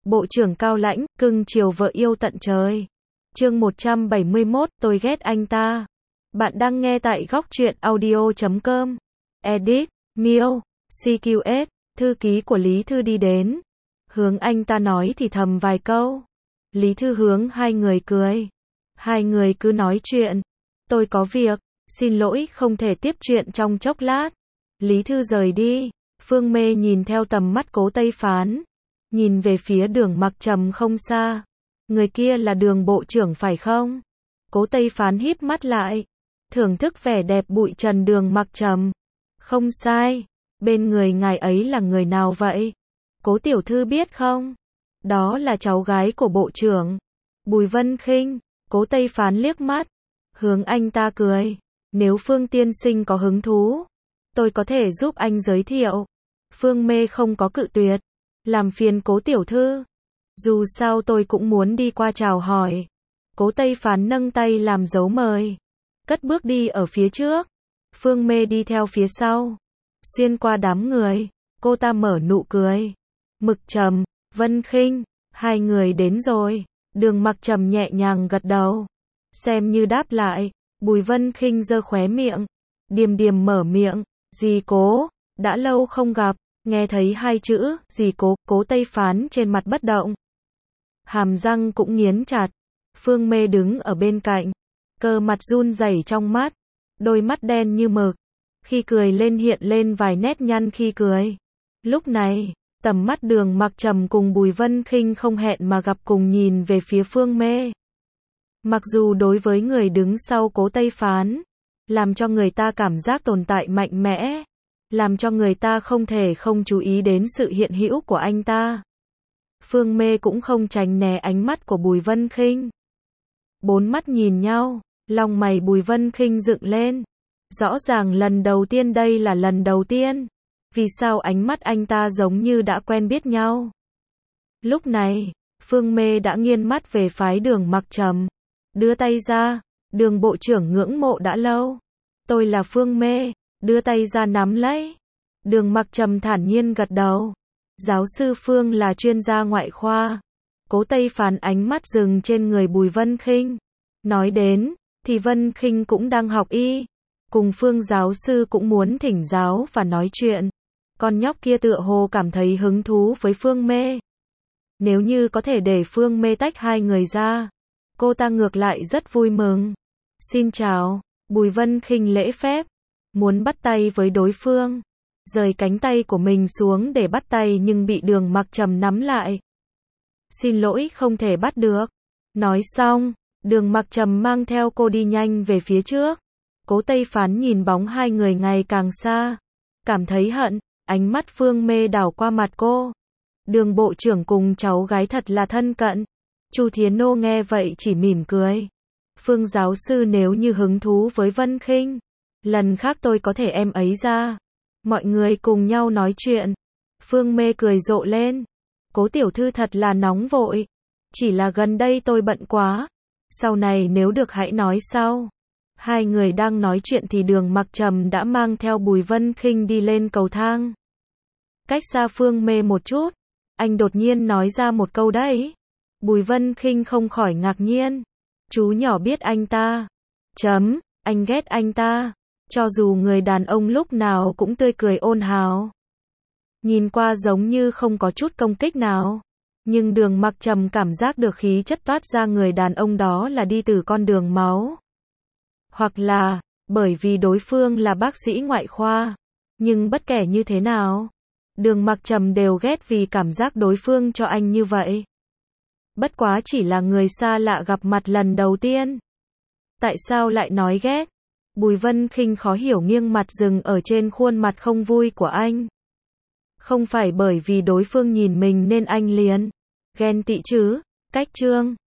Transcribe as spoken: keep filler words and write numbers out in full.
Bộ trưởng cao lãnh, cưng chiều vợ yêu tận trời. Chương một trăm bảy mươi mốt, tôi ghét anh ta. Bạn đang nghe tại góc truyện audio chấm com. Edit, Miêu, xê quy ét, thư ký của Lý Thư đi đến. Hướng anh ta nói thì thầm vài câu. Lý Thư hướng hai người cười. Hai người cứ nói chuyện. Tôi có việc, xin lỗi không thể tiếp chuyện trong chốc lát. Lý Thư rời đi. Phương Mê nhìn theo tầm mắt Cố Tây Phán. Nhìn về phía Đường Mặc Trầm không xa. Người kia là Đường bộ trưởng phải không? Cố Tây Phán híp mắt lại. Thưởng thức vẻ đẹp bụi trần Đường Mặc Trầm. Không sai. Bên người ngài ấy là người nào vậy? Cố tiểu thư biết không? Đó là cháu gái của bộ trưởng. Bùi Vân Khinh. Cố Tây Phán liếc mắt. Hướng anh ta cười. Nếu Phương tiên sinh có hứng thú, tôi có thể giúp anh giới thiệu. Phương Mê không có cự tuyệt. Làm phiền Cố tiểu thư. Dù sao tôi cũng muốn đi qua chào hỏi. Cố Tây Phán nâng tay làm dấu mời. Cất bước đi ở phía trước. Phương Mê đi theo phía sau. Xuyên qua đám người. Cô ta mở nụ cười. Mực Trầm, Vân Khinh. Hai người đến rồi. Đường Mặc Trầm nhẹ nhàng gật đầu. Xem như đáp lại. Bùi Vân Khinh giơ khóe miệng. Điềm điềm mở miệng. Dì Cố, đã lâu không gặp. Nghe thấy hai chữ, dì Cố, Cố Tây Phán trên mặt bất động. Hàm răng cũng nghiến chặt. Phương Mê đứng ở bên cạnh. Cơ mặt run rẩy trong mắt. Đôi mắt đen như mực. Khi cười lên hiện lên vài nét nhăn khi cười. Lúc này, tầm mắt Đường Mặc Trầm cùng Bùi Vân Khinh không hẹn mà gặp cùng nhìn về phía Phương Mê. Mặc dù đối với người đứng sau Cố Tây Phán, làm cho người ta cảm giác tồn tại mạnh mẽ, làm cho người ta không thể không chú ý đến sự hiện hữu của anh ta. Phương Mê cũng không tránh né ánh mắt của Bùi Vân Khinh. Bốn mắt nhìn nhau, lòng mày Bùi Vân Khinh dựng lên. Rõ ràng lần đầu tiên đây là lần đầu tiên. Vì sao ánh mắt anh ta giống như đã quen biết nhau? Lúc này, Phương Mê đã nghiêng mắt về phái Đường Mặc Trầm. Đưa tay ra, Đường bộ trưởng ngưỡng mộ đã lâu. Tôi là Phương Mê, đưa tay ra nắm lấy. Đường Mặc Trầm thản nhiên gật đầu. Giáo sư Phương là chuyên gia ngoại khoa. Cố Tây Phán ánh mắt dừng trên người Bùi Vân Khinh. Nói đến, thì Vân Khinh cũng đang học y. Cùng Phương giáo sư cũng muốn thỉnh giáo và nói chuyện. Con nhóc kia tựa hồ cảm thấy hứng thú với Phương Mê. Nếu như có thể để Phương Mê tách hai người ra, cô ta ngược lại rất vui mừng. Xin chào, Bùi Vân Khinh lễ phép. Muốn bắt tay với đối phương. Rời cánh tay của mình xuống để bắt tay nhưng bị Đường Mặc Trầm nắm lại. Xin lỗi không thể bắt được. Nói xong, Đường Mặc Trầm mang theo cô đi nhanh về phía trước. Cố Tây Phán nhìn bóng hai người ngày càng xa. Cảm thấy hận, ánh mắt Phương Mê đảo qua mặt cô. Đường bộ trưởng cùng cháu gái thật là thân cận. Chu Thiến Nô nghe vậy chỉ mỉm cười. Phương giáo sư nếu như hứng thú với Vân Khinh, lần khác tôi có thể em ấy ra. Mọi người cùng nhau nói chuyện. Phương Mê cười rộ lên. Cố tiểu thư thật là nóng vội. Chỉ là gần đây tôi bận quá. Sau này nếu được hãy nói sau. Hai người đang nói chuyện thì Đường Mặc Trầm đã mang theo Bùi Vân Khinh đi lên cầu thang. Cách xa Phương Mê một chút, anh đột nhiên nói ra một câu đấy. Bùi Vân Khinh không khỏi ngạc nhiên. Chú nhỏ biết anh ta. Chấm, anh ghét anh ta. Cho dù người đàn ông lúc nào cũng tươi cười ôn hào. Nhìn qua giống như không có chút công kích nào. Nhưng Đường Mặc Trầm cảm giác được khí chất toát ra người đàn ông đó là đi từ con đường máu. Hoặc là, bởi vì đối phương là bác sĩ ngoại khoa. Nhưng bất kể như thế nào, Đường Mặc Trầm đều ghét vì cảm giác đối phương cho anh như vậy. Bất quá chỉ là người xa lạ gặp mặt lần đầu tiên. Tại sao lại nói ghét? Bùi Vân Khinh khó hiểu nghiêng mặt dừng ở trên khuôn mặt không vui của anh. Không phải bởi vì đối phương nhìn mình nên anh liền ghen tị chứ? Cách chương